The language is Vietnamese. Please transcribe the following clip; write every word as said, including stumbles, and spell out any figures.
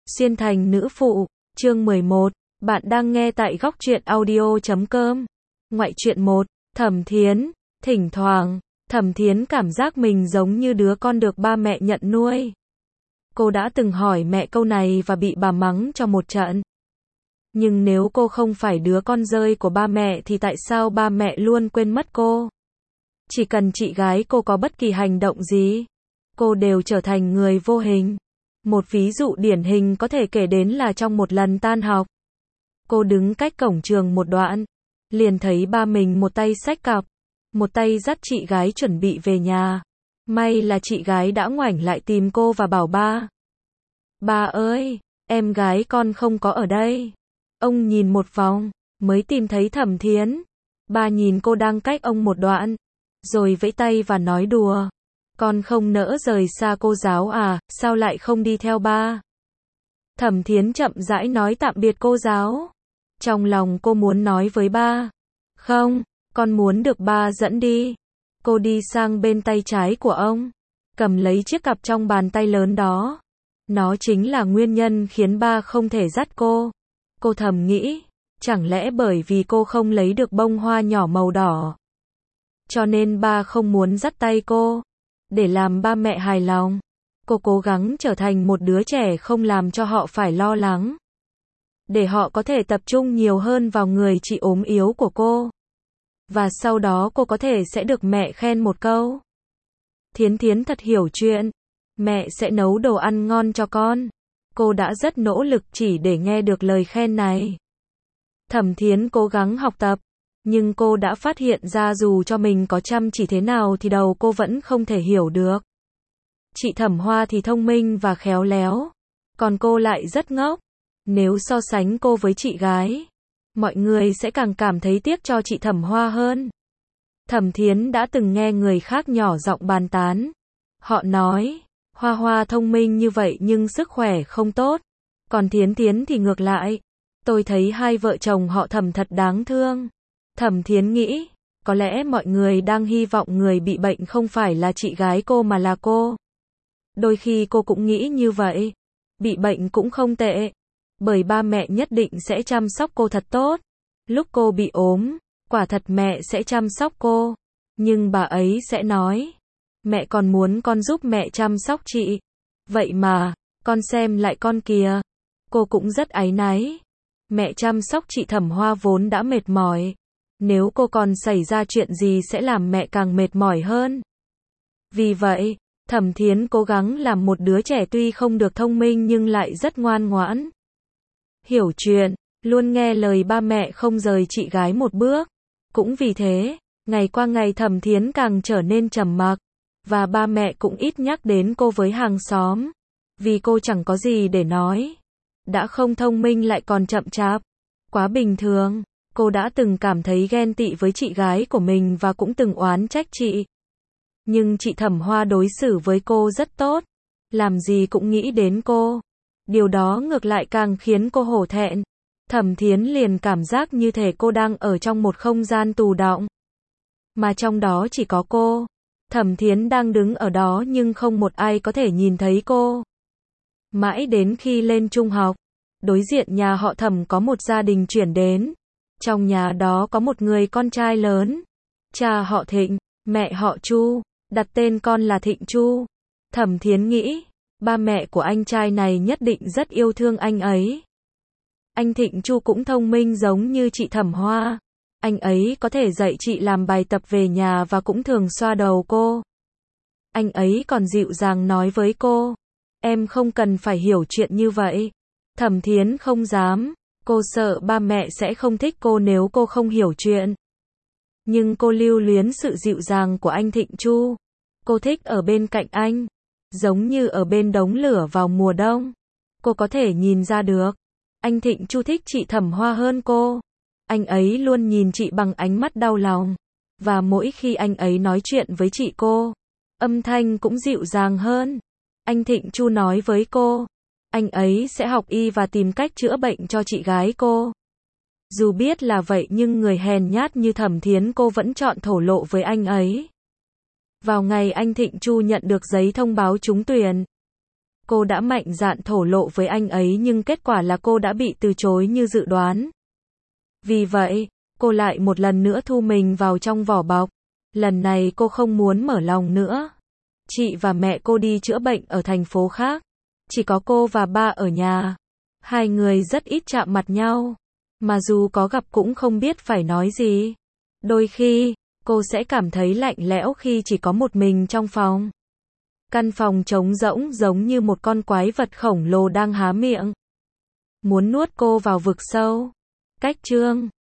Xuyên thành nữ phụ, chương mười một, bạn đang nghe tại góc truyện audio chấm com. Ngoại truyện một, Thẩm Thiến, thỉnh thoảng, Thẩm Thiến cảm giác mình giống như đứa con được ba mẹ nhận nuôi. Cô đã từng hỏi mẹ câu này và bị bà mắng cho một trận. Nhưng nếu cô không phải đứa con rơi của ba mẹ thì tại sao ba mẹ luôn quên mất cô? Chỉ cần chị gái cô có bất kỳ hành động gì, cô đều trở thành người vô hình. Một ví dụ điển hình có thể kể đến là trong một lần tan học. Cô đứng cách cổng trường một đoạn, liền thấy ba mình một tay xách cặp, một tay dắt chị gái chuẩn bị về nhà. May là chị gái đã ngoảnh lại tìm cô và bảo ba. Ba ơi, em gái con không có ở đây. Ông nhìn một vòng, mới tìm thấy Thẩm Thiến. Ba nhìn cô đang cách ông một đoạn, rồi vẫy tay và nói đùa. Con không nỡ rời xa cô giáo à, sao lại không đi theo ba? Thẩm Thiến chậm rãi nói tạm biệt cô giáo. Trong lòng cô muốn nói với ba. Không, con muốn được ba dẫn đi. Cô đi sang bên tay trái của ông, cầm lấy chiếc cặp trong bàn tay lớn đó. Nó chính là nguyên nhân khiến ba không thể dắt cô. Cô thầm nghĩ, chẳng lẽ bởi vì cô không lấy được bông hoa nhỏ màu đỏ, cho nên ba không muốn dắt tay cô. Để làm ba mẹ hài lòng, cô cố gắng trở thành một đứa trẻ không làm cho họ phải lo lắng. Để họ có thể tập trung nhiều hơn vào người chị ốm yếu của cô. Và sau đó cô có thể sẽ được mẹ khen một câu. Thiến Thiến thật hiểu chuyện. Mẹ sẽ nấu đồ ăn ngon cho con. Cô đã rất nỗ lực chỉ để nghe được lời khen này. Thẩm Thiến cố gắng học tập. Nhưng cô đã phát hiện ra dù cho mình có chăm chỉ thế nào thì đầu cô vẫn không thể hiểu được. Chị Thẩm Hoa thì thông minh và khéo léo, còn cô lại rất ngốc. Nếu so sánh cô với chị gái, mọi người sẽ càng cảm thấy tiếc cho chị Thẩm Hoa hơn. Thẩm Thiến đã từng nghe người khác nhỏ giọng bàn tán. Họ nói, Hoa Hoa thông minh như vậy nhưng sức khỏe không tốt. Còn Thiến Thiến thì ngược lại. Tôi thấy hai vợ chồng họ Thẩm thật đáng thương. Thẩm Thiến nghĩ, có lẽ mọi người đang hy vọng người bị bệnh không phải là chị gái cô mà là cô. Đôi khi cô cũng nghĩ như vậy. Bị bệnh cũng không tệ, bởi ba mẹ nhất định sẽ chăm sóc cô thật tốt. Lúc cô bị ốm, quả thật mẹ sẽ chăm sóc cô. Nhưng bà ấy sẽ nói, mẹ còn muốn con giúp mẹ chăm sóc chị. Vậy mà, con xem lại con kìa. Cô cũng rất áy náy. Mẹ chăm sóc chị Thẩm Hoa vốn đã mệt mỏi. Nếu cô còn xảy ra chuyện gì sẽ làm mẹ càng mệt mỏi hơn. Vì vậy, Thẩm Thiến cố gắng làm một đứa trẻ tuy không được thông minh nhưng lại rất ngoan ngoãn. Hiểu chuyện, luôn nghe lời ba mẹ không rời chị gái một bước. Cũng vì thế, ngày qua ngày Thẩm Thiến càng trở nên trầm mặc. Và ba mẹ cũng ít nhắc đến cô với hàng xóm. Vì cô chẳng có gì để nói. Đã không thông minh lại còn chậm chạp. Quá bình thường. Cô đã từng cảm thấy ghen tị với chị gái của mình và cũng từng oán trách chị. Nhưng chị Thẩm Hoa đối xử với cô rất tốt. Làm gì cũng nghĩ đến cô. Điều đó ngược lại càng khiến cô hổ thẹn. Thẩm Thiến liền cảm giác như thể cô đang ở trong một không gian tù đọng. Mà trong đó chỉ có cô. Thẩm Thiến đang đứng ở đó nhưng không một ai có thể nhìn thấy cô. Mãi đến khi lên trung học, đối diện nhà họ Thẩm có một gia đình chuyển đến. Trong nhà đó có một người con trai lớn. Cha họ Thịnh, mẹ họ Chu, đặt tên con là Thịnh Chu. Thẩm Thiến nghĩ, ba mẹ của anh trai này nhất định rất yêu thương anh ấy. Anh Thịnh Chu cũng thông minh giống như chị Thẩm Hoa. Anh ấy có thể dạy chị làm bài tập về nhà và cũng thường xoa đầu cô. Anh ấy còn dịu dàng nói với cô, em không cần phải hiểu chuyện như vậy. Thẩm Thiến không dám. Cô sợ ba mẹ sẽ không thích cô nếu cô không hiểu chuyện. Nhưng cô lưu luyến sự dịu dàng của anh Thịnh Chu. Cô thích ở bên cạnh anh, giống như ở bên đống lửa vào mùa đông. Cô có thể nhìn ra được, anh Thịnh Chu thích chị Thẩm Hoa hơn cô. Anh ấy luôn nhìn chị bằng ánh mắt đau lòng. Và mỗi khi anh ấy nói chuyện với chị cô, âm thanh cũng dịu dàng hơn. Anh Thịnh Chu nói với cô, anh ấy sẽ học y và tìm cách chữa bệnh cho chị gái cô. Dù biết là vậy nhưng người hèn nhát như Thẩm Thiến cô vẫn chọn thổ lộ với anh ấy. Vào ngày anh Thịnh Chu nhận được giấy thông báo trúng tuyển, cô đã mạnh dạn thổ lộ với anh ấy nhưng kết quả là cô đã bị từ chối như dự đoán. Vì vậy, cô lại một lần nữa thu mình vào trong vỏ bọc. Lần này cô không muốn mở lòng nữa. Chị và mẹ cô đi chữa bệnh ở thành phố khác. Chỉ có cô và ba ở nhà. Hai người rất ít chạm mặt nhau. Mà dù có gặp cũng không biết phải nói gì. Đôi khi, cô sẽ cảm thấy lạnh lẽo khi chỉ có một mình trong phòng. Căn phòng trống rỗng giống như một con quái vật khổng lồ đang há miệng. Muốn nuốt cô vào vực sâu. Cách chương